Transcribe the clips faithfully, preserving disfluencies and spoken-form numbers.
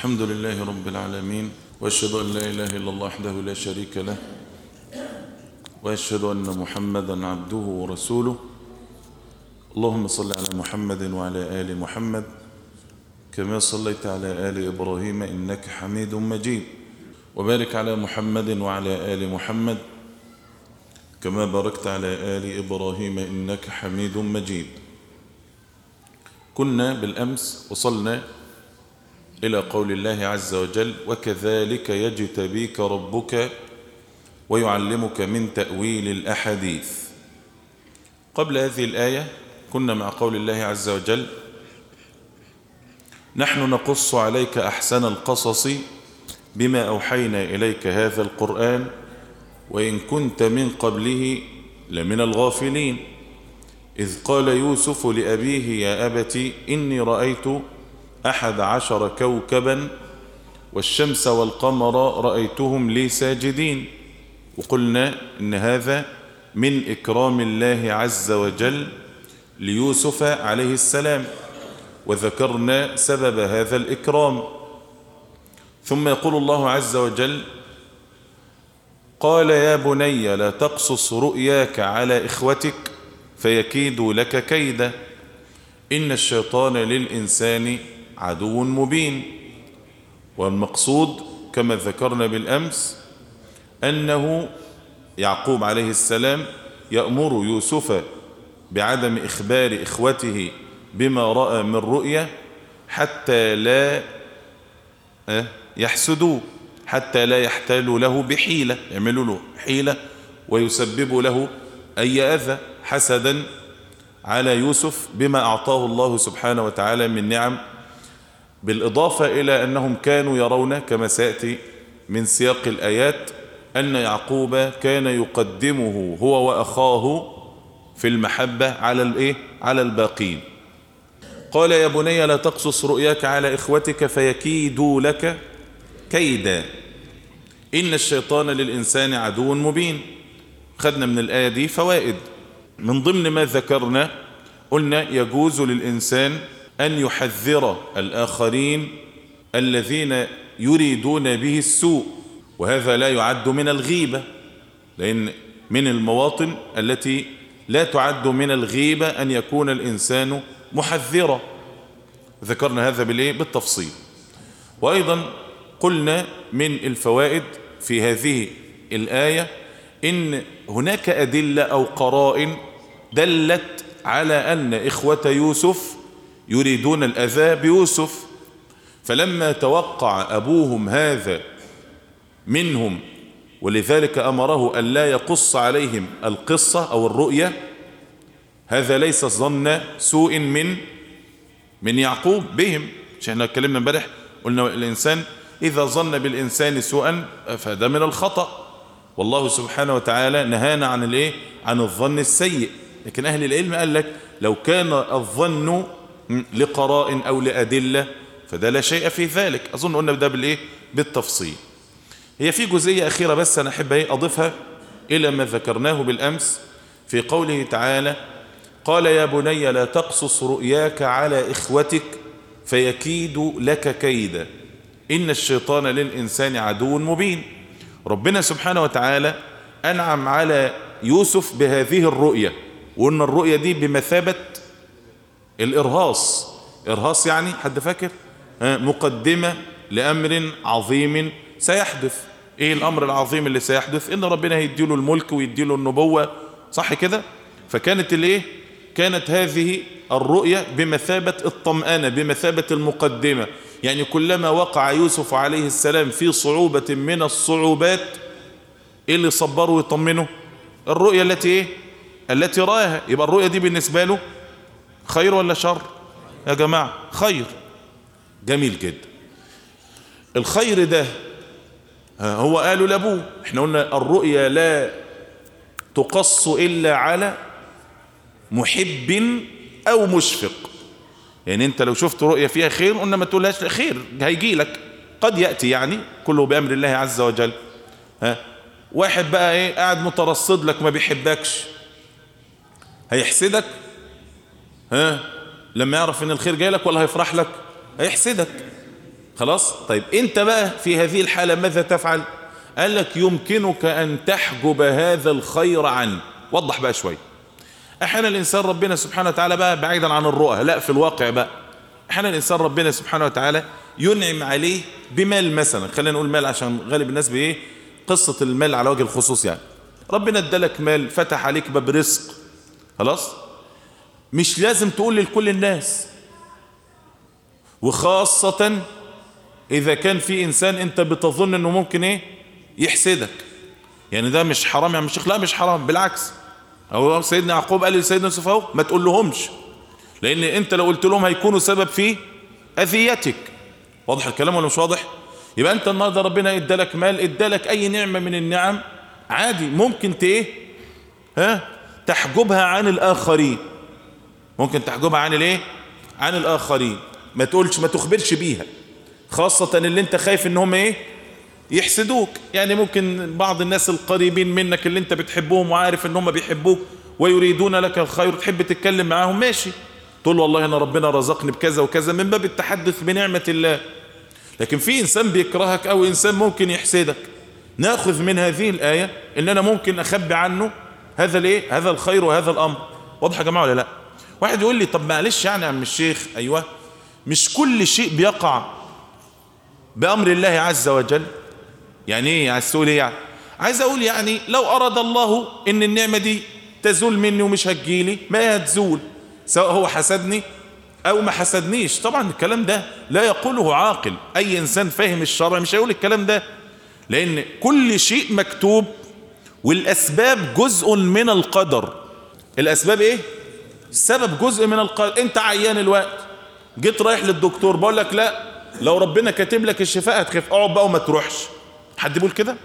الحمد لله رب العالمين، وأشهد أن لا إله إلا الله وحده لا شريك له، وأشهد أن محمدا عبده ورسوله. اللهم صل على محمد وعلى آل محمد كما صليت على آل إبراهيم إنك حميد مجيد، وبارك على محمد وعلى آل محمد كما باركت على آل إبراهيم إنك حميد مجيد. كنا بالأمس وصلنا إلى قول الله عز وجل: وكذلك يجتبيك ربك ويعلمك من تأويل الأحاديث. قبل هذه الآية كنا مع قول الله عز وجل: نحن نقص عليك أحسن القصص بما أوحينا إليك هذا القرآن وإن كنت من قبله لمن الغافلين، إذ قال يوسف لأبيه: يا أبت إني رأيت أحد عشر كوكبا والشمس والقمر رأيتهم لي ساجدين. وقلنا إن هذا من إكرام الله عز وجل ليوسف عليه السلام، وذكرنا سبب هذا الإكرام. ثم يقول الله عز وجل: قال يا بني لا تقصص رؤياك على إخوتك فيكيدوا لك كيدا إن الشيطان للإنسان عدو مبين. والمقصود كما ذكرنا بالأمس أنه يعقوب عليه السلام يأمر يوسف بعدم إخبار إخوته بما رأى من رؤية حتى لا يحسدوه، حتى لا يحتالوا له بحيلة، يعملوا له حيلة ويسببوا له أي أذى حسدا على يوسف بما أعطاه الله سبحانه وتعالى من نعم، بالإضافة إلى أنهم كانوا يرون كما سيأتي من سياق الآيات أن يعقوب كان يقدمه هو وأخاه في المحبة على الإيه؟ على الباقين. قال يا بني لا تقصص رؤياك على إخوتك فيكيدوا لك كيدا إن الشيطان للإنسان عدو مبين. خدنا من الآية دي فوائد. من ضمن ما ذكرنا قلنا يجوز للإنسان أن يحذر الآخرين الذين يريدون به السوء، وهذا لا يعد من الغيبة، لأن من المواطن التي لا تعد من الغيبة أن يكون الإنسان محذرا. ذكرنا هذا بالإيه؟ بالتفصيل. وأيضا قلنا من الفوائد في هذه الآية إن هناك أدلة أو قرائن دلت على أن إخوة يوسف يريدون الأذى بيوسف، فلما توقع أبوهم هذا منهم ولذلك أمره أن لا يقص عليهم القصة أو الرؤية، هذا ليس ظن سوء من من يعقوب بهم. مش احنا اتكلمنا امبارح قلنا الإنسان إذا ظن بالإنسان سوءا فهذا من الخطأ، والله سبحانه وتعالى نهانا عن الايه؟ عن الظن السيء. لكن أهل العلم قال لك لو كان الظن لقراء أو لأدلة فده لا شيء في ذلك. أظن قلنا ده بالإيه؟ بالتفصيل. هي في جزئية أخيرة بس أنا أحب أضيفها إلى ما ذكرناه بالأمس في قوله تعالى: قال يا بني لا تقصص رؤياك على إخوتك فيكيدوا لك كيدا إن الشيطان للإنسان عدو مبين. ربنا سبحانه وتعالى أنعم على يوسف بهذه الرؤية، وأن الرؤية دي بمثابة الإرهاص. إرهاص يعني حد فاكر؟ مقدمة لأمر عظيم سيحدث. إيه الأمر العظيم اللي سيحدث؟ إن ربنا هيديله الملك ويديله النبوة، صح كده؟ فكانت الإيه؟ كانت هذه الرؤية بمثابة الطمأنة، بمثابة المقدمة. يعني كلما وقع يوسف عليه السلام في صعوبة من الصعوبات إيه اللي صبره ويطمنه؟ الرؤية التي إيه؟ التي رآها. يبقى الرؤية دي بالنسبة له خير ولا شر يا جماعة؟ خير. جميل جدا. الخير ده هو قالوا لأبوه. احنا قلنا الرؤية لا تقص إلا على محب أو مشفق. يعني انت لو شفت رؤية فيها خير قلنا ما تقولهاش خير هيجي لك، قد يأتي، يعني كله بأمر الله عز وجل. ها واحد بقى ايه قاعد مترصد لك ما بيحبكش، هيحسدك ها لما يعرف ان الخير جاي لك ولا هيفرح لك؟ هيحسدك. خلاص. طيب انت بقى في هذه الحالة ماذا تفعل؟ قال لك يمكنك ان تحجب هذا الخير عنه. وضح بقى شوي. احيانا الانسان ربنا سبحانه وتعالى بقى بعيدا عن الرؤى، لا في الواقع بقى، احيانا الانسان ربنا سبحانه وتعالى ينعم عليه بمال مثلا، خلينا نقول مال عشان غالب الناس بايه قصة المال على وجه الخصوص، يعني ربنا ادالك مال، فتح عليك باب رزق، خلاص، مش لازم تقول لكل الناس، وخاصة اذا كان في انسان انت بتظن انه ممكن ايه يحسدك. يعني ده مش حرام يا عم الشيخ، لا مش حرام، بالعكس. او سيدنا يعقوب قال لسيدنا يوسف اهو ما تقول لهمش، لان انت لو قلت لهم هيكونوا سبب في اذيتك. واضح الكلام ولا مش واضح؟ يبقى انت النهارده ربنا ادالك مال، ادالك اي نعمه من النعم، عادي ممكن ت ايه ها تحجبها عن الاخرين، ممكن تحجبها عن الايه عن الاخرين، ما تقولش ما تخبرش بيها، خاصه اللي انت خايف ان هم ايه يحسدوك. يعني ممكن بعض الناس القريبين منك اللي انت بتحبهم وعارف ان هم بيحبوك ويريدون لك الخير، تحب تتكلم معاهم، ماشي، تقول والله انا ربنا رزقني بكذا وكذا من باب التحدث بنعمة الله. لكن في انسان بيكرهك او انسان ممكن يحسدك، ناخذ من هذه الآية ان انا ممكن اخبي عنه هذا الايه هذا الخير وهذا الامر. واضح يا جماعة ولا لا؟ واحد يقول لي طب معلش يعني يا عم الشيخ، ايوه مش كل شيء بيقع بامر الله عز وجل. يعني ايه عايز تقول ايه؟ يعني عايز اقول يعني لو اراد الله ان النعمة دي تزول مني ومش هتجيلي، ما هي هتزول، سواء هو حسدني او ما حسدنيش. طبعا الكلام ده لا يقوله عاقل، اي انسان فاهم الشرع مش هيقول الكلام ده، لان كل شيء مكتوب، والاسباب جزء من القدر. الاسباب ايه؟ السبب جزء من القدر. انت عيان الوقت، جيت رايح للدكتور، بقول لك لا لو ربنا كاتب لك الشفاء هتخف، اقعد بقى وما تروحش. حد بيقول كده؟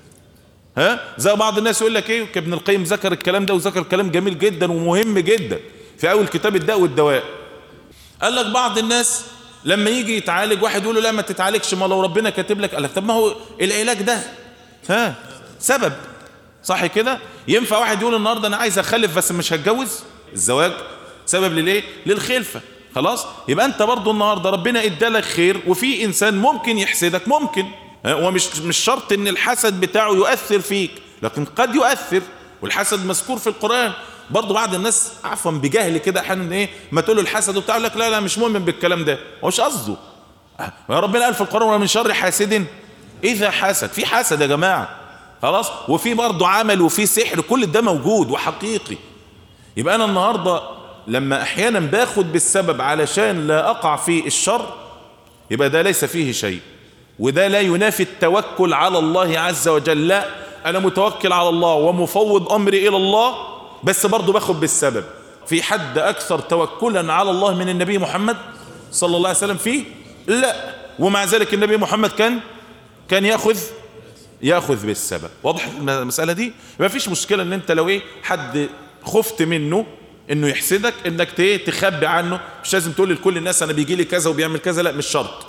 ها زي بعض الناس يقول لك ايه، ابن القيم ذكر الكلام ده وذكر كلام جميل جدا ومهم جدا في اول كتاب الداء والدواء. قال لك بعض الناس لما يجي يتعالج، واحد يقول له لا ما تتعالجش، ما لو ربنا كاتب لك، قال لك طب ما هو العلاج ده ها سبب، صح كده؟ ينفع واحد يقول النهارده انا عايز اخلف بس مش هتجوز؟ الزواج سبب للايه؟ للخلفه، خلاص. يبقى انت برضو النهارده ربنا ادالك خير، وفي انسان ممكن يحسدك، ممكن، ومش مش شرط ان الحسد بتاعه يؤثر فيك، لكن قد يؤثر، والحسد مذكور في القرآن. برضو بعض الناس عفوا بجهل كده احيانا ايه ما تقول له الحسد وبتاع، لك لا لا مش مؤمن بالكلام ده، هو مش قصده. يا ربنا قال في القرآن ومن شر حاسد اذا حسد. في حسد يا جماعه، خلاص، وفي برضو عمل وفي سحر، كل ده موجود وحقيقي. يبقى انا النهارده لما احيانا باخد بالسبب علشان لا اقع في الشر، يبقى ده ليس فيه شيء، وده لا ينافي التوكل على الله عز وجل. لا انا متوكل على الله ومفوض امري الى الله، بس برضو باخد بالسبب. في حد اكثر توكلا على الله من النبي محمد صلى الله عليه وسلم فيه؟ لا، ومع ذلك النبي محمد كان كان ياخذ ياخذ بالسبب. واضح المسألة دي؟ ما فيش مشكلة ان انت لو ايه حد خفت منه انه يحسدك انك تخبي عنه، مش لازم تقول لكل الناس انا بيجي لي كذا وبيعمل كذا، لا مش شرط.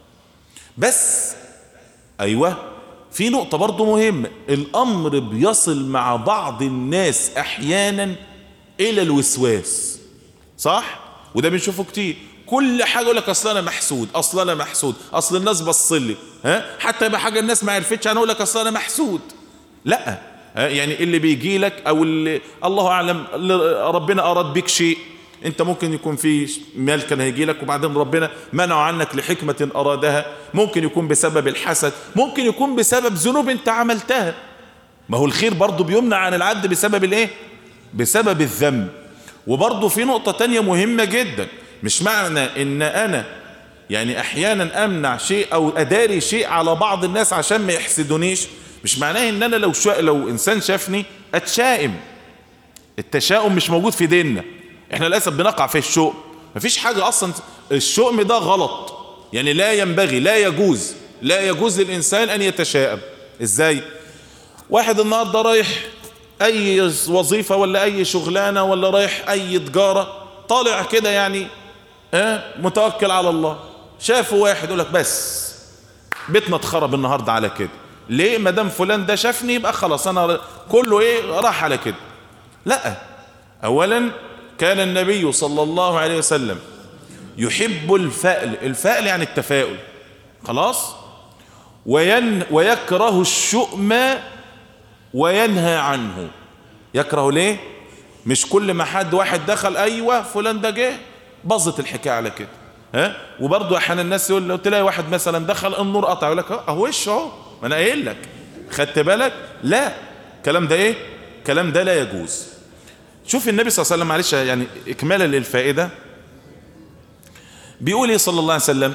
بس ايوه في نقطة برضو مهمة، الامر بيصل مع بعض الناس احيانا الى الوسواس، صح؟ وده بنشوفه كتير. كل حاجة يقول لك اصل انا محسود، اصل انا محسود، اصل الناس بصلي، ها حتى يبقى حاجة الناس ما عرفتش انا اقول لك اصل انا محسود. لا، يعني اللي بيجي لك او اللي الله اعلم ربنا اراد بك شيء، انت ممكن يكون في مال كان هيجي لك وبعدين ربنا منعه عنك لحكمة ارادها، ممكن يكون بسبب الحسد، ممكن يكون بسبب ذنوب انت عملتها. ما هو الخير برضو بيمنع عن العبد بسبب الايه؟ بسبب الذنب. وبرضو في نقطة تانية مهمة جدا، مش معنى ان انا يعني احيانا امنع شيء او اداري شيء على بعض الناس عشان ما يحسدونيش، مش معناه ان انا لو شا... لو انسان شافني اتشائم. التشاؤم مش موجود في ديننا، احنا للاسف بنقع في الشؤم. مفيش حاجة اصلا، الشؤم ده غلط، يعني لا ينبغي، لا يجوز لا يجوز للانسان ان يتشائم. ازاي؟ واحد النهارده رايح اي وظيفة ولا اي شغلانة ولا رايح اي تجارة، طالع كده يعني اه متوكل على الله، شافه واحد يقول لك بس بيتنا اتخرب النهارده على كده، ليه؟ ما دام فلان ده شافني يبقى خلاص انا كله ايه راح على كده. لا، اولا كان النبي صلى الله عليه وسلم يحب الفأل. الفأل يعني التفاؤل، خلاص. وين ويكره الشؤم وينهى عنه. يكره ليه؟ مش كل ما حد واحد دخل ايوه فلان ده جه باظت الحكايه على كده. ها وبرضه احيانا الناس يقول لو تلاقي واحد مثلا دخل النور قطع يقول لك اهو وش اهو ما انا قايل لك خدت بالك. لا الكلام ده ايه؟ الكلام ده لا يجوز. شوف النبي صلى الله عليه وسلم معلش يعني اكمالا للفائده بيقول ايه صلى الله عليه وسلم؟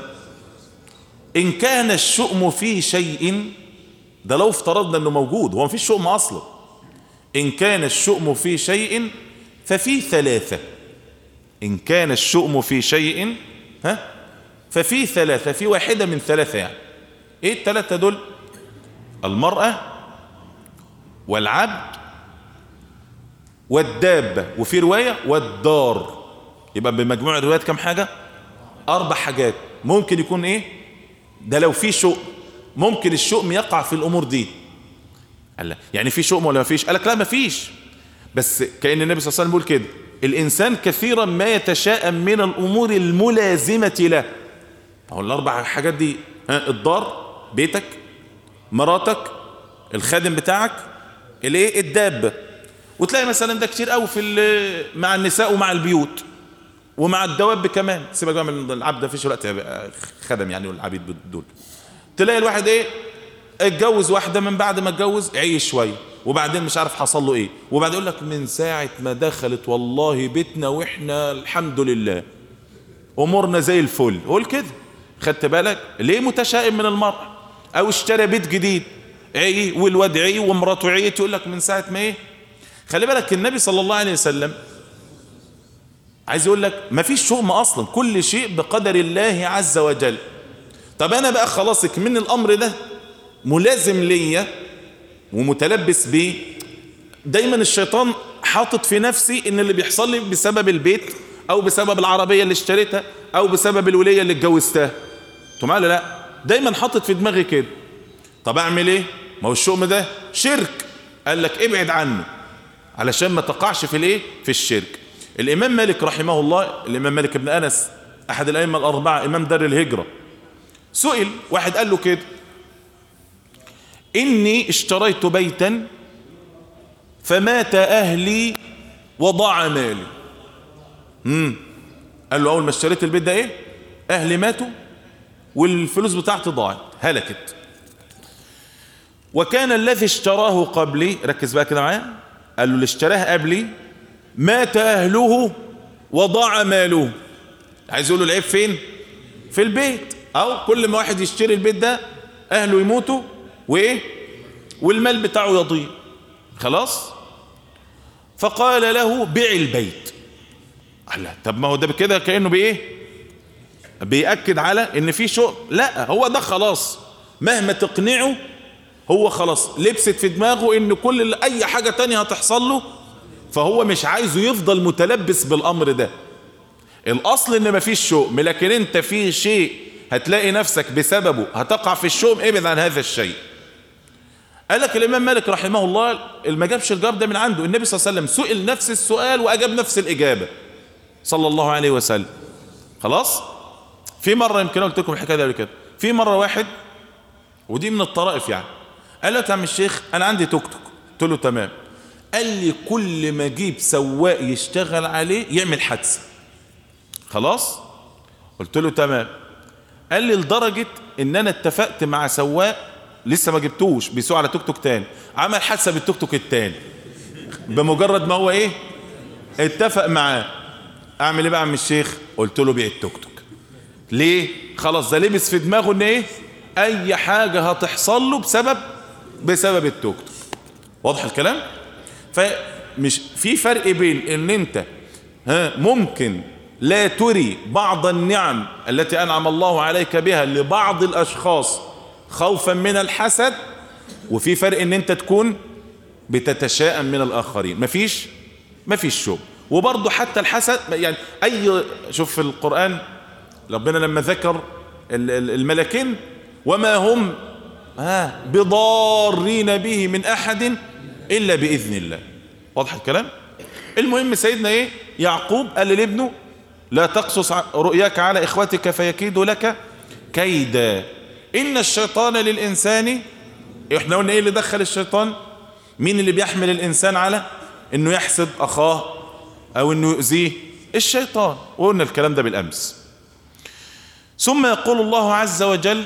ان كان الشؤم في شيء، ده لو افترضنا انه موجود، هو مفيش شؤم اصلا. ان كان الشؤم في شيء ففي ثلاثه. ان كان الشؤم في شيء ها ففي ثلاثه، في واحده من ثلاثه. يعني ايه الثلاثه دول؟ المراه والعبد والدابه، وفي روايه والدار. يبقى بمجموع الروايات كم حاجه؟ اربع حاجات. ممكن يكون ايه ده لو في شؤم؟ ممكن الشؤم يقع في الامور دي. قال لا يعني في شؤم ولا ما فيش؟ قال لك لا ما فيش، بس كأن النبي صلى الله عليه وسلم بيقول كده الانسان كثيرا ما يتشائم من الامور الملازمه له. اهو الاربع حاجات دي، ها الدار بيتك، مراتك، الخادم بتاعك، الايه الدابه. وتلاقي مثلا ده كتير قوي في مع النساء ومع البيوت ومع الدواب كمان. سيبك بقى من العبد ده، فيش وقت خدم يعني والعبيد دول. تلاقي الواحد ايه اتجوز واحده، من بعد ما اتجوز عيش شويه وبعدين مش عارف حصل له ايه، وبعدين يقول لك من ساعه ما دخلت والله بيتنا واحنا الحمد لله امورنا زي الفل. قول كده خدت بالك ليه؟ متشائم من المرأة. او اشترى بيت جديد عي والواد عي ومراته عي، يقول لك من ساعه ما ايه. خلي بالك النبي صلى الله عليه وسلم عايز يقول لك ما فيش شؤم اصلا، كل شيء بقدر الله عز وجل. طب انا بقى خلاص من الامر ده ملازم ليا ومتلبس بيه، دايما الشيطان حاطط في نفسي ان اللي بيحصل لي بسبب البيت او بسبب العربية اللي اشتريتها او بسبب الولية اللي اتجوزتها. انتوا معايا لا؟ دايما حاطط في دماغي كده. طب اعمل ايه؟ ما هو الشؤم ده شرك. قال لك ابعد عنه علشان ما تقعش في الايه؟ في الشرك. الامام مالك رحمه الله، الامام مالك بن انس احد الائمه الاربعه امام دار الهجره، سئل واحد قال له كده اني اشتريت بيتا فمات اهلي وضاع مالي. امم قال له اول ما اشتريت البيت ده ايه؟ اهلي ماتوا والفلوس بتاعتي ضاعت هلكت. وكان الذي اشتراه قبلي، ركز بقى كده معايا، قال له اللي اشتراه قبلي مات اهله وضاع ماله. عايز يقول له العيب فين؟ في البيت. او كل ما واحد يشتري البيت ده اهله يموتوا وايه والمال بتاعه يضيع. خلاص. فقال له بيع البيت. قال له طب ما هو ده كده كأنه بايه بيأكد على ان في شؤم. لا هو ده خلاص مهما تقنعه هو خلاص لبست في دماغه ان كل اي حاجة تانية هتحصل له، فهو مش عايزه يفضل متلبس بالامر ده. الاصل ان مفيش شؤم، لكن انت في شيء هتلاقي نفسك بسببه هتقع في الشؤم، ابعد عن هذا الشيء. قال لك الامام مالك رحمه الله ما جابش الجواب ده من عنده، النبي صلى الله عليه وسلم سئل نفس السؤال واجاب نفس الاجابه صلى الله عليه وسلم. خلاص. في مره يمكن قلت لكم الحكايه دي قبل كده، في مره واحد ودي من الطرائف يعني، قال له يا عم الشيخ انا عندي توك توك. قلت له تمام. قال لي كل ما اجيب سواق يشتغل عليه يعمل حادثه. خلاص. قلت له تمام. قال لي لدرجه ان انا اتفقت مع سواق لسه ما جبتوش بيسوق على توك توك تاني، عمل حادثه بالتوك توك التاني بمجرد ما هو ايه اتفق معاه. اعمل ايه بقى يا عم الشيخ؟ قلت له بيع التوك توك. ليه؟ خلاص ده لبس في دماغه ان ايه اي حاجه هتحصل له بسبب بسبب التوك توك. واضح الكلام؟ فمش في فرق بين ان انت ها ممكن لا تري بعض النعم التي انعم الله عليك بها لبعض الاشخاص خوفا من الحسد، وفي فرق ان انت تكون بتتشائم من الاخرين. مفيش مفيش شوب. وبرضه حتى الحسد يعني اي شوف في القرآن ربنا لما ذكر الملكين وما هم ها بضارين به من احد الا باذن الله. واضح الكلام؟ المهم سيدنا ايه يعقوب قال لابنه لا تقصص رؤياك على اخوتك فيكيدوا لك كيدا. إن الشيطان للإنسان، احنا قلنا ايه اللي دخل الشيطان؟ مين اللي بيحمل الإنسان على انه يحسد أخاه أو انه يؤذيه؟ الشيطان. وقلنا الكلام ده بالأمس. ثم يقول الله عز وجل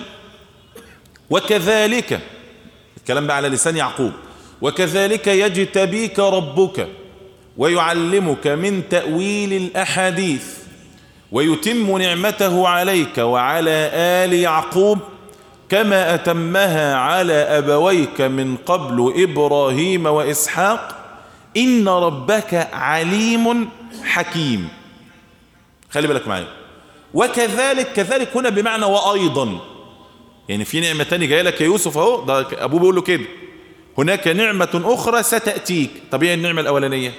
وكذلك، الكلام ده على لسان يعقوب، وكذلك يجتبيك ربك ويعلمك من تأويل الأحاديث ويتم نعمته عليك وعلى آل يعقوب كما أتمها على أبويك من قبل إبراهيم وإسحاق إن ربك عليم حكيم. خلي بالك معايا. وكذلك، كذلك هنا بمعنى وأيضا، يعني في نعمة تانية جاية لك يا يوسف اهو، ده أبوه بيقول له كده، هناك نعمة أخرى ستأتيك. طب ايه النعمة الأولانية؟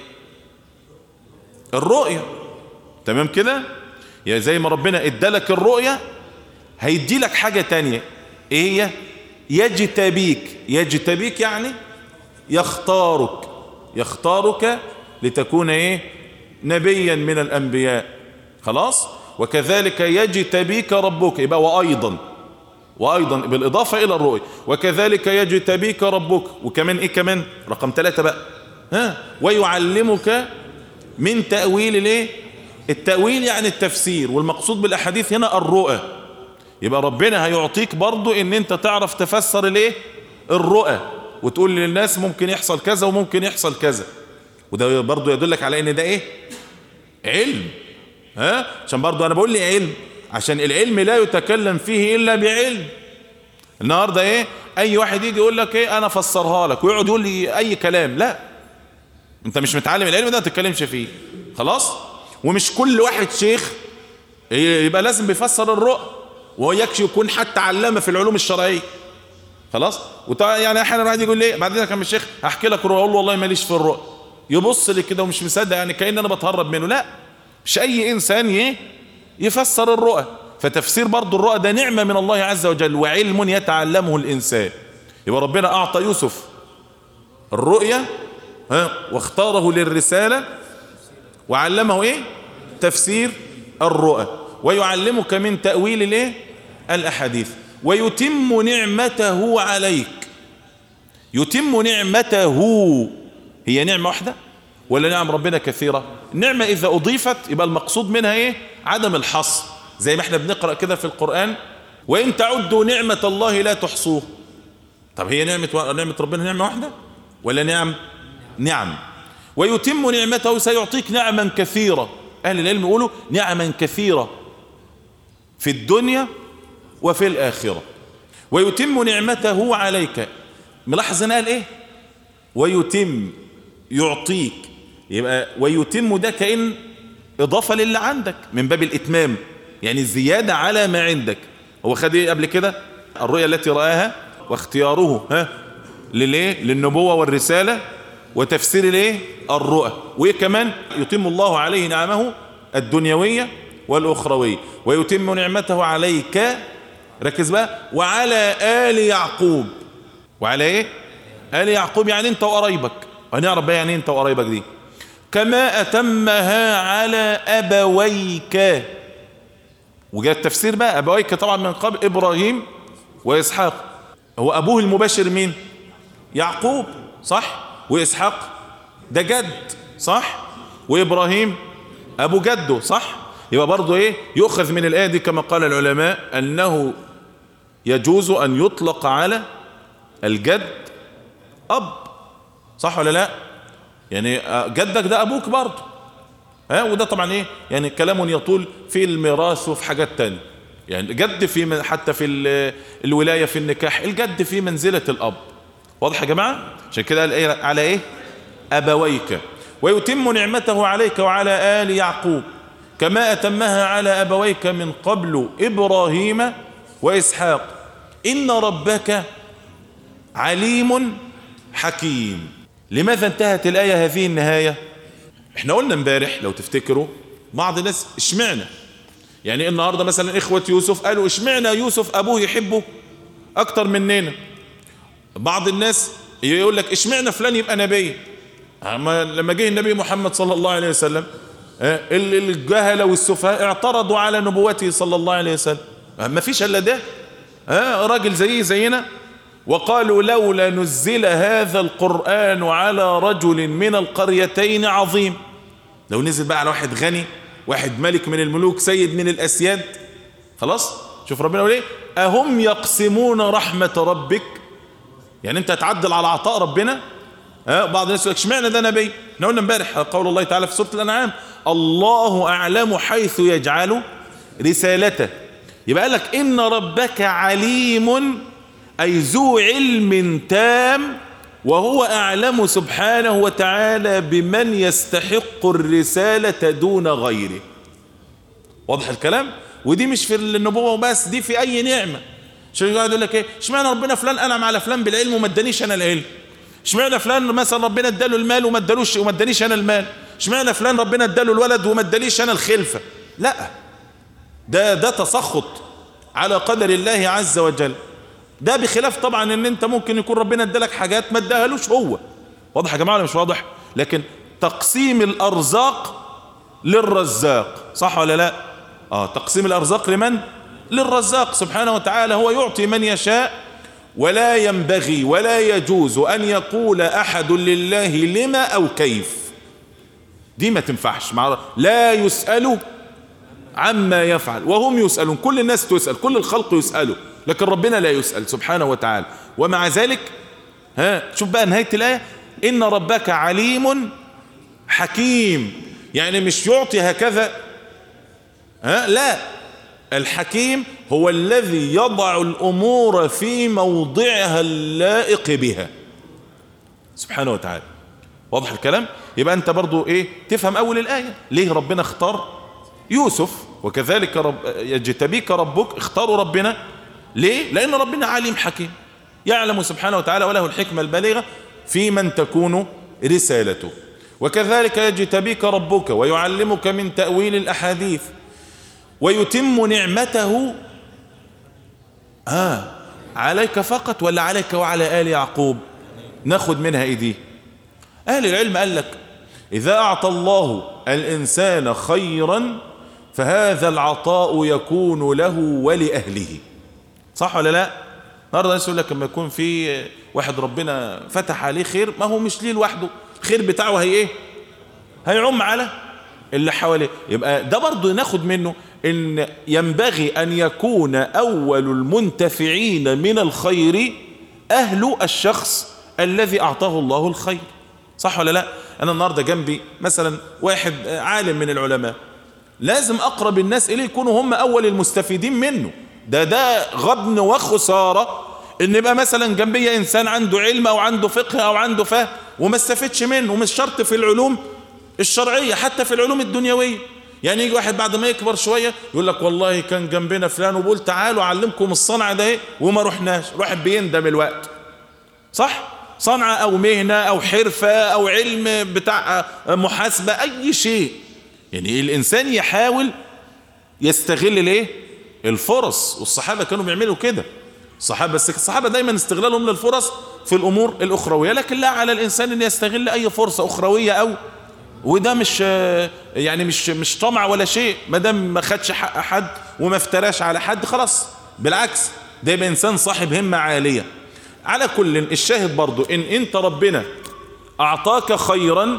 الرؤية. تمام كده؟ يا زي ما ربنا ادالك الرؤية هيدي لك حاجة تانية. ايه هي؟ يجتبيك. يجتبيك يعني يختارك، يختارك لتكون ايه؟ نبيا من الأنبياء. خلاص؟ وكذلك يجتبيك ربك، يبقى وأيضا، وأيضا بالإضافة إلى الرؤية. وكذلك يجتبيك ربك، وكمان إيه كمان؟ رقم ثلاثة بقى، ها، ويعلمك من تأويل الايه؟ التأويل يعني التفسير، والمقصود بالأحاديث هنا الرؤى. يبقى ربنا هيعطيك برضو ان انت تعرف تفسر الايه؟ الرؤى، وتقول للناس ممكن يحصل كذا وممكن يحصل كذا. وده برضو يدلك على ان ده ايه؟ علم. ها، عشان برضو انا بقول لي علم، عشان العلم لا يتكلم فيه الا بعلم. النهارده ايه؟ اي واحد يجي يقول لك ايه؟ انا فسرها لك، ويقعد يقول لي اي كلام. لا، انت مش متعلم العلم ده ما تتكلمش فيه. خلاص؟ ومش كل واحد شيخ يبقى لازم بيفسر الرؤى، وهو يكشي يكون حتى علامه في العلوم الشرعيه. خلاص؟ وطبعا يعني احيانا واحد يقول لي بعدين كان الشيخ هحكي لك رؤى، اقول له والله ماليش في الرؤى، يبص لي كده ومش مصدق، يعني كأن انا بتهرب منه. لا، مش اي انسان ايه يفسر الرؤى. فتفسير برضو الرؤى ده نعمه من الله عز وجل، وعلم يتعلمه الانسان. يبقى ربنا اعطى يوسف الرؤيا، ها، واختاره للرساله، وعلمه ايه؟ تفسير الرؤى. ويعلمك من تأويل الايه؟ الاحاديث. ويتم نعمته عليك. يتم نعمته، هي نعمة واحدة ولا نعم ربنا كثيرة؟ النعمة اذا اضيفت يبقى المقصود منها ايه؟ عدم الحصر، زي ما احنا بنقرأ كده في القرآن وان تعدوا نعمة الله لا تحصوه. طب هي نعمة نعمة ربنا نعمة واحدة ولا نعم؟ نعم. ويتم نعمته، سيعطيك نعما كثيرة. اهل العلم يقولوا نعما كثيرة في الدنيا وفي الآخرة. ويتم نعمته عليك. ملاحظ هنا قال ايه؟ ويتم، يعطيك. يبقى ويتم ده كأن اضافة للي عندك من باب الاتمام، يعني زيادة على ما عندك. هو خد ايه قبل كده؟ الرؤيا التي رآها واختياره ها للايه؟ للنبوة والرسالة وتفسير الايه؟ الرؤى. وايه كمان؟ يتم الله عليه نعمه الدنيوية والأخروية. ويتم نعمته عليك، ركز بقى، وعلى آل يعقوب. وعلى ايه؟ آل يعقوب يعني انت وقرايبك. هنعرف بقى يعني انت وقرايبك دي. كما أتمها على أبويك. وجاء التفسير بقى أبويك طبعا من قبل إبراهيم وإسحاق. هو أبوه المباشر مين؟ يعقوب، صح؟ وإسحاق ده جد، صح؟ وإبراهيم أبو جده، صح؟ يبقى برضو إيه؟ يؤخذ من الآية دي كما قال العلماء أنه يجوز أن يطلق على الجد أب، صح ولا لا؟ يعني جدك ده أبوك برضو. ها، وده طبعا إيه؟ يعني كلام يطول في الميراث وفي حاجات تانية. يعني جد في حتى في الولاية في النكاح، الجد في منزلة الأب. واضح يا جماعة؟ عشان كده قال إيه؟ على إيه؟ أبويك. ويتم نعمته عليك وعلى آل يعقوب كما أتمها على أبويك من قبل إبراهيم وإسحاق إن ربك عليم حكيم. لماذا انتهت الآية هذه النهاية؟ احنا قلنا امبارح لو تفتكروا بعض الناس اشمعنا، يعني النهاردة مثلا إخوة يوسف قالوا اشمعنا يوسف أبوه يحبه أكتر مننا. بعض الناس يقول لك اشمعنا فلان يبقى نبي. لما جه النبي محمد صلى الله عليه وسلم الجهلة والسفهاء اعترضوا على نبوته صلى الله عليه وسلم، ما فيش الا ده. ها راجل زيه زينا. وقالوا لولا نزل هذا القرآن على رجل من القريتين عظيم. لو نزل بقى على واحد غني، واحد ملك من الملوك، سيد من الأسياد. خلاص شوف ربنا يقول ايه، أهم يقسمون رحمة ربك، يعني انت هتعدل على عطاء ربنا. ها بعض الناس يقول لك اشمعنى ده نبي؟ احنا قلنا امبارح قول الله تعالى في سورة الأنعام الله أعلم حيث يجعل رسالته. يبقى قال لك إن ربك عليم، أي ذو علم تام، وهو أعلم سبحانه وتعالى بمن يستحق الرسالة دون غيره. واضح الكلام؟ ودي مش في النبوة بس، دي في أي نعمة. شو يقعد يقول لك ايه، اشمعنى ربنا فلان أنعم على فلان بالعلم وما ادانيش أنا العلم؟ اشمعنى فلان مثلا ربنا اداله المال وما ادالوش وما ادانيش أنا المال؟ اشمعنى فلان ربنا اداله الولد وما اداليش أنا الخلفة؟ لا، ده ده تسخط على قدر الله عز وجل. ده بخلاف طبعا ان انت ممكن يكون ربنا ادالك حاجات ما اداهالوش هو. واضح يا جماعه ولا مش واضح؟ لكن تقسيم الارزاق للرزاق، صح ولا لا؟ اه تقسيم الارزاق لمن؟ للرزاق سبحانه وتعالى. هو يعطي من يشاء، ولا ينبغي ولا يجوز ان يقول احد لله لما او كيف. دي ما تنفعش. مع لا يسأل عما يفعل وهم يسألون. كل الناس تسأل، كل الخلق يسألوا، لكن ربنا لا يسأل سبحانه وتعالى. ومع ذلك ها شوف بقى نهاية الآية، إن ربك عليم حكيم. يعني مش يعطي هكذا، ها لا، الحكيم هو الذي يضع الأمور في موضعها اللائق بها سبحانه وتعالى. واضح الكلام؟ يبقى أنت برضو إيه تفهم أول الآية ليه ربنا اختار يوسف، وكذلك رب يجتبيك ربك. اختاروا ربنا ليه؟ لأن ربنا عليم حكيم، يعلم سبحانه وتعالى وله الحكمة البالغة في من تكون رسالته. وكذلك يجتبيك ربك ويعلمك من تأويل الأحاديث ويتم نعمته آه عليك فقط ولا عليك وعلى آل يعقوب؟ ناخد منها ايه دي؟ أهل العلم قال لك إذا أعطى الله الإنسان خيرا فهذا العطاء يكون له ولأهله، صح ولا لا؟ النهارده الناس يقول لك لما يكون في واحد ربنا فتح عليه خير، ما هو مش ليه لوحده، الخير بتاعه هي ايه؟ هيعم على اللي حواليه. يبقى ده برضه ناخد منه ان ينبغي ان يكون اول المنتفعين من الخير اهل الشخص الذي اعطاه الله الخير، صح ولا لا؟ انا النهارده جنبي مثلا واحد عالم من العلماء، لازم اقرب الناس اليه يكونوا هم اول المستفيدين منه. ده ده غبن وخسارة ان يبقى مثلا جنبي انسان عنده علم او عنده فقه او عنده فهم وما استفدش منه. ومش شرط في العلوم الشرعية، حتى في العلوم الدنيوية. يعني يجي واحد بعد ما يكبر شوية يقول لك والله كان جنبنا فلان وبقول تعالوا اعلمكم الصنعة ده وما رحناش، واحد بيندم الوقت، صح؟ صنعة او مهنة او حرفة او علم بتاع محاسبة، اي شيء. يعني الانسان يحاول يستغل الايه؟ الفرص. والصحابة كانوا بيعملوا كده. الصحابة بس الصحابة دايما استغلالهم للفرص في الامور الاخروية، لكن لا على الانسان ان يستغل اي فرصة اخروية او وده مش يعني مش مش طمع ولا شيء، ما دام ما خدش حق حد وما افتراش على حد خلاص، بالعكس ده يبقى انسان صاحب همة عالية. على كل الشاهد برضو ان انت ربنا اعطاك خيرا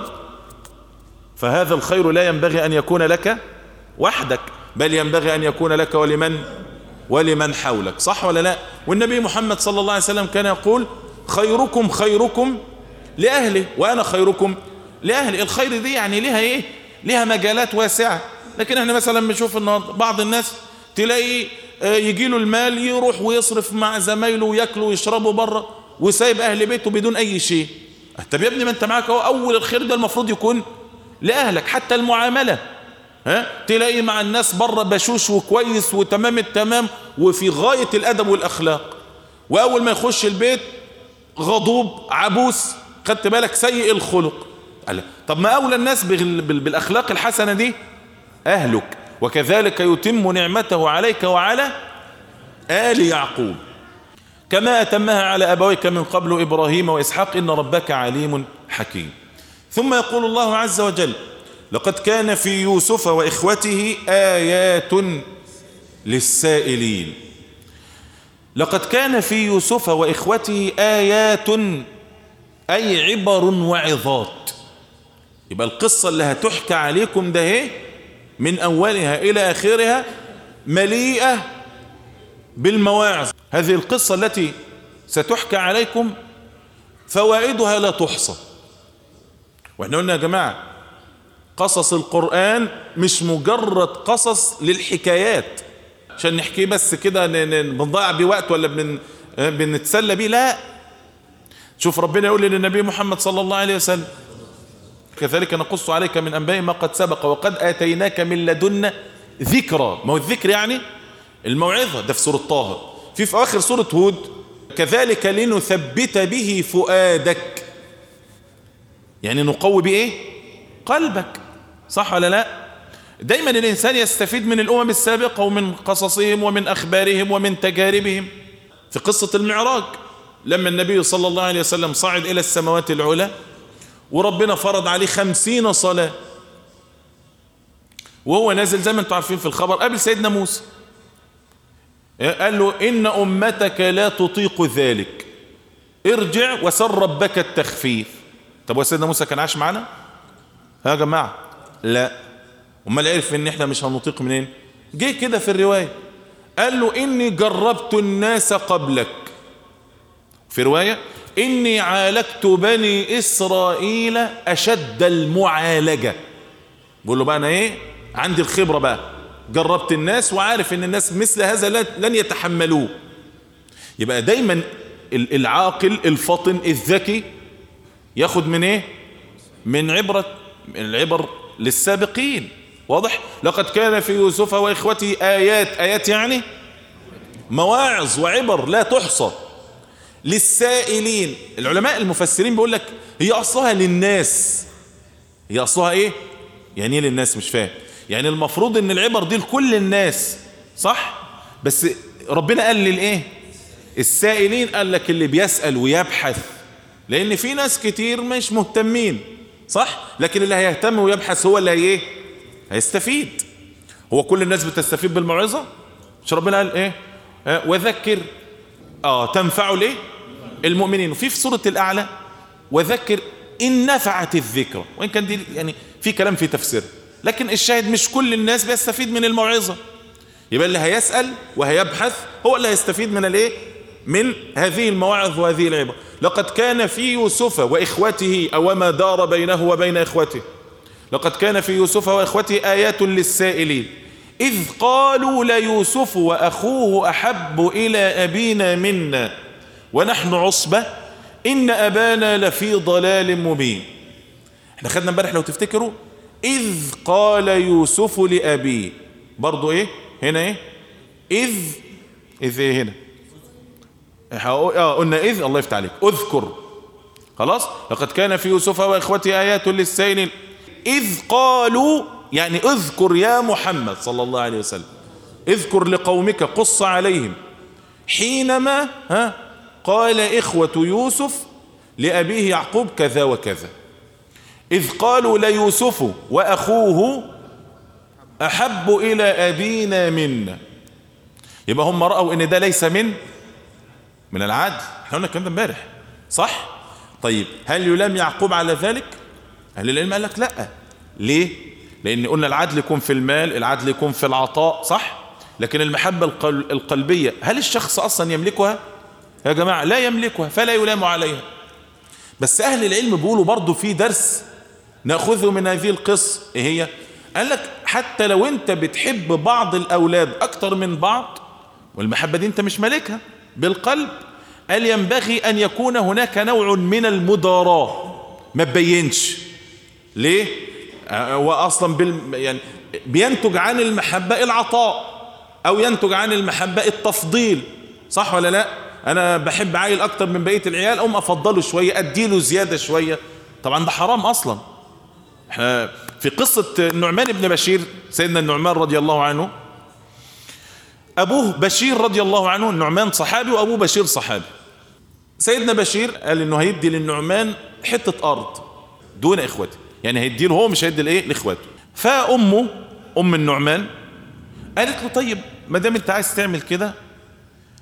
فهذا الخير لا ينبغي ان يكون لك وحدك، بل ينبغي ان يكون لك ولمن ولمن حولك، صح ولا لا؟ والنبي محمد صلى الله عليه وسلم كان يقول خيركم خيركم لأهله وأنا خيركم لأهلي. الخير دي يعني ليها ايه؟ ليها مجالات واسعة. لكن احنا مثلا بنشوف النهارده بعض الناس تلاقي يجي له المال يروح ويصرف مع زمايله وياكلوا ويشربوا بره وسايب اهل بيته بدون اي شيء. طب يا ابني ما انت معاك اهو، اول الخير ده المفروض يكون لاهلك. حتى المعاملة ها تلاقي مع الناس بره بشوش وكويس وتمام التمام وفي غاية الادب والاخلاق، واول ما يخش البيت غضوب عبوس، خدت بالك، سيء الخلق. طب ما اولى الناس بالاخلاق الحسنة دي اهلك. وكذلك يتم نعمته عليك وعلى آل يعقوب كما أتمها على أبويك من قبل إبراهيم وإسحاق إن ربك عليم حكيم. ثم يقول الله عز وجل لقد كان في يوسف وإخوته آيات للسائلين. لقد كان في يوسف وإخوته آيات أي عبر وعظات. يبقى القصة اللي هتحكى عليكم ده ايه من أولها إلى آخرها مليئة بالمواعظ. هذه القصة التي ستحكى عليكم فوائدها لا تحصى. واحنا قلنا يا جماعة قصص القرآن مش مجرد قصص للحكايات عشان نحكيه بس كده بنضيع بيه وقت ولا بن بنتسلى بيه، لا. شوف ربنا يقول للنبي محمد صلى الله عليه وسلم كذلك نقص عليك من أنباء ما قد سبق وقد آتيناك من لدنا ذكرى. ما هو الذكر يعني الموعظة، ده في سورة طه. في في آخر سورة هود كذلك لنثبت به فؤادك، يعني نقوي بإيه قلبك، صح ولا لا؟ دايما الإنسان يستفيد من الأمم السابقة ومن قصصهم ومن أخبارهم ومن تجاربهم. في قصة المعراج لما النبي صلى الله عليه وسلم صعد إلى السماوات العلى وربنا فرض عليه خمسين صلاة، وهو نازل زي ما انتم عارفين في الخبر قبل سيدنا موسى قال له إن أمتك لا تطيق ذلك ارجع وسل ربك التخفيف. طب وسيدنا موسى كان عاش معنا يا جماعة؟ لا. امال عرف ان احنا مش هنطيق منين؟ جه كده في الرواية قال له إني جربت الناس قبلك، في رواية إني عالجت بني إسرائيل أشد المعالجة. بقول له بقى أنا إيه عندي الخبرة بقى، جربت الناس وعارف إن الناس مثل هذا لن يتحملوه. يبقى دايما العاقل الفطن الذكي ياخد من إيه؟ من عبرة العبر للسابقين. واضح؟ لقد كان في يوسف وإخوته آيات، آيات يعني مواعظ وعبر لا تحصى للسائلين. العلماء المفسرين بيقول لك هي أصلها للناس. هي أصلها إيه؟ يعني إيه للناس؟ مش فاهم. يعني المفروض إن العبر دي لكل الناس، صح؟ بس ربنا قال للإيه؟ السائلين. قال لك اللي بيسأل ويبحث، لأن في ناس كتير مش مهتمين، صح؟ لكن اللي هيهتم ويبحث هو اللي هي هيستفيد. هو كل الناس بتستفيد بالموعظة؟ مش ربنا قال إيه؟ آه وذكر آه تنفعوا ليه المؤمنين. وفي في سورة الأعلى وذكر إن نفعت الذكرى، وإن كان دي يعني في كلام في تفسير، لكن الشاهد مش كل الناس بيستفيد من الموعظة. يبقى اللي هيسأل وهيبحث هو اللي هيستفيد من الايه من هذه المواعظ وهذه العبر. لقد كان في يوسف وإخوته أو ما دار بينه وبين إخوته، لقد كان في يوسف وإخوته آيات للسائلين إذ قالوا ليوسف وأخوه أحب إلى أبينا منا ونحن عصبة إن أبانا لفي ضلال مبين. احنا خدنا امبارح لو تفتكروا إذ قال يوسف لأبيه، برضو إيه هنا إيه إذ إذ إيه هنا اه قلنا إذ، الله يفتح عليك اذكر. خلاص لقد كان في يوسف وإخوته آيات للسائلين إذ قالوا، يعني اذكر يا محمد صلى الله عليه وسلم، اذكر لقومك قص عليهم حينما ها قال إخوة يوسف لأبيه يعقوب كذا وكذا. إذ قالوا ليوسف وأخوه أحب إلى أبينا منا. يبقى هم رأوا إن ده ليس من من العدل. احنا قلنا الكلام ده امبارح، صح؟ طيب هل يلام يعقوب على ذلك؟ أهل العلم قال لك لا. ليه؟ لأن قلنا العدل يكون في المال، العدل يكون في العطاء، صح؟ لكن المحبة القلبية هل الشخص أصلا يملكها؟ يا جماعة لا يملكها، فلا يلام عليها. بس أهل العلم بيقولوا برضو في درس نأخذه من هذه القصة. إيه هي؟ قال لك حتى لو أنت بتحب بعض الأولاد أكتر من بعض والمحبة دي أنت مش مالكها بالقلب، قال ينبغي أن يكون هناك نوع من المداراة، ما تبينش. ليه؟ وأصلا بال يعني بينتج عن المحبة العطاء أو ينتج عن المحبة التفضيل، صح ولا لا؟ أنا بحب عيل أكتر من بقية العيال أقوم أفضله شوية، أديله زيادة شوية. طبعا ده حرام أصلا. احنا في قصة النعمان بن بشير، سيدنا النعمان رضي الله عنه، أبوه بشير رضي الله عنه، النعمان صحابي وأبوه بشير صحابي. سيدنا بشير قال إنه هيدي للنعمان حتة أرض دون إخوته، يعني هيدي له هو مش هيدي لإيه لإخوته. فأمه أم النعمان قالت له طيب ما دام أنت عايز تعمل كده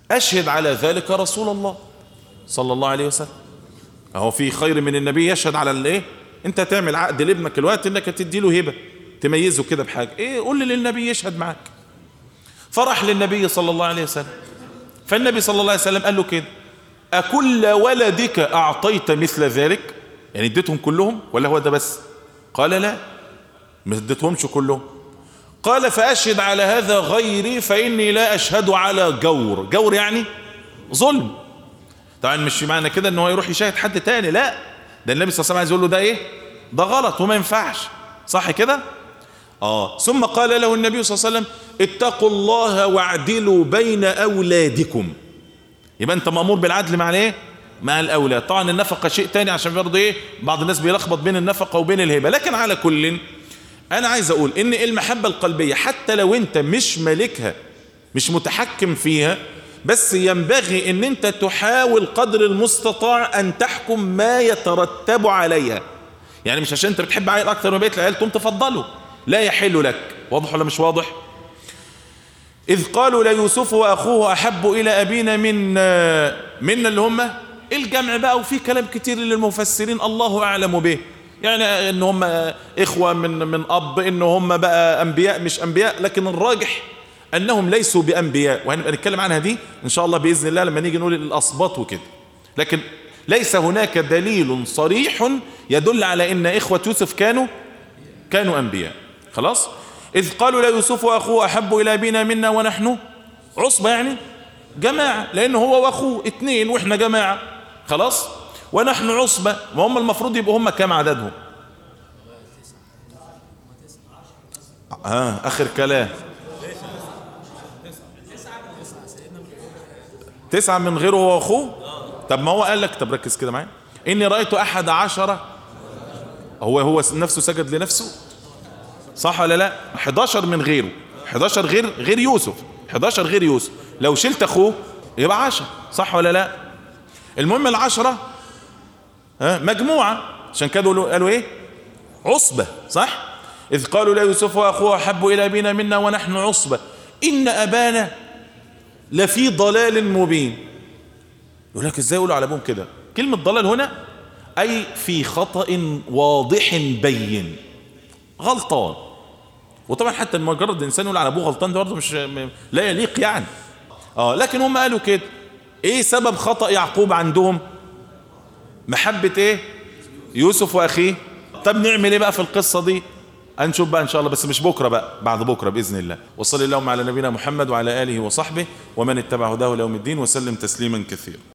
أشهد على ذلك رسول الله صلى الله عليه وسلم. اهو في خير من النبي يشهد على الايه؟ انت تعمل عقد لابنك الوقت انك تدي له هبه تميزه كده بحاجه، ايه قول للنبي يشهد معاك. فرح للنبي صلى الله عليه وسلم، فالنبي صلى الله عليه وسلم قال له كده: أكل ولدك أعطيت مثل ذلك؟ يعني اديتهم كلهم ولا هو ده بس؟ قال لا، ما اديتهمش كلهم. قال: فأشهد على هذا غيري فإني لا أشهد على جور. جور يعني ظلم. طبعا مش معنى كده ان هو يروح يشاهد حد تاني، لا، ده النبي صلى الله عليه وسلم عايز يقول له ده ايه؟ ده غلط وما ينفعش، صح كده؟ اه ثم قال له النبي صلى الله عليه وسلم: اتقوا الله واعدلوا بين اولادكم. يبقى انت مأمور بالعدل مع الايه؟ مع الاولاد. طبعا النفقه شيء تاني عشان برضه ايه؟ بعض الناس بيلخبط بين النفقه وبين الهبه، لكن على كل انا عايز اقول ان المحبه القلبيه حتى لو انت مش مالكها مش متحكم فيها، بس ينبغي ان انت تحاول قدر المستطاع ان تحكم ما يترتب عليها. يعني مش عشان انت بتحب عيل اكتر من بقيه العيال تقوم تفضله، لا يحل لك. واضح ولا مش واضح؟ اذ قالوا ليوسف واخوه احب الى ابينا من منا، اللي هم الجمع بقى، وفي كلام كتير للمفسرين الله اعلم به، يعني ان هم اخوه من من اب، ان هم بقى انبياء مش انبياء، لكن الراجح انهم ليسوا بانبياء، وهنبقى نتكلم عنها دي ان شاء الله باذن الله لما نيجي نقول الاسباط وكده. لكن ليس هناك دليل صريح يدل على ان اخوه يوسف كانوا كانوا انبياء. خلاص. اذ قالوا لا يوسف واخوه احب الى ابينا منا ونحن عصبه، يعني جماعه، لان هو واخوه اتنين واحنا جماعه. خلاص. ونحن عصبه، وهم المفروض يبقوا هم كام عددهم؟ ها آه اخر كلام تسعة من غيره هو واخوه. طب ما هو قال لك، طب ركز كده معايا: اني رأيت احد عشرة. هو هو نفسه سجد لنفسه، صح ولا لا؟ حداشر من غيره، حداشر غير غير يوسف، حداشر غير يوسف، لو شلت اخوه يبقى عشرة، صح ولا لا؟ المهم العشرة ها مجموعة، عشان كده قالوا ايه؟ عصبة، صح؟ اذ قالوا لا يوسف واخوه احب الى ابينا منا ونحن عصبة ان ابانا لفي ضلال مبين. يقول لك ازاي يقولوا على ابوهم كده؟ كلمة ضلال هنا اي في خطأ واضح بين، غلطان. وطبعا حتى مجرد الانسان يقول على ابوه غلطان ده برضه مش لا يليق يعني. اه لكن هم قالوا كده. ايه سبب خطأ يعقوب عندهم؟ محبة ايه؟ يوسف واخيه. طب نعمل ايه بقى في القصة دي؟ هنشوف بقى ان شاء الله، بس مش بكرة بقى، بعد بكرة بإذن الله. وصلي اللهم على نبينا محمد وعلى آله وصحبه ومن اتبع هداه ليوم الدين، وسلم تسليما كثيرا.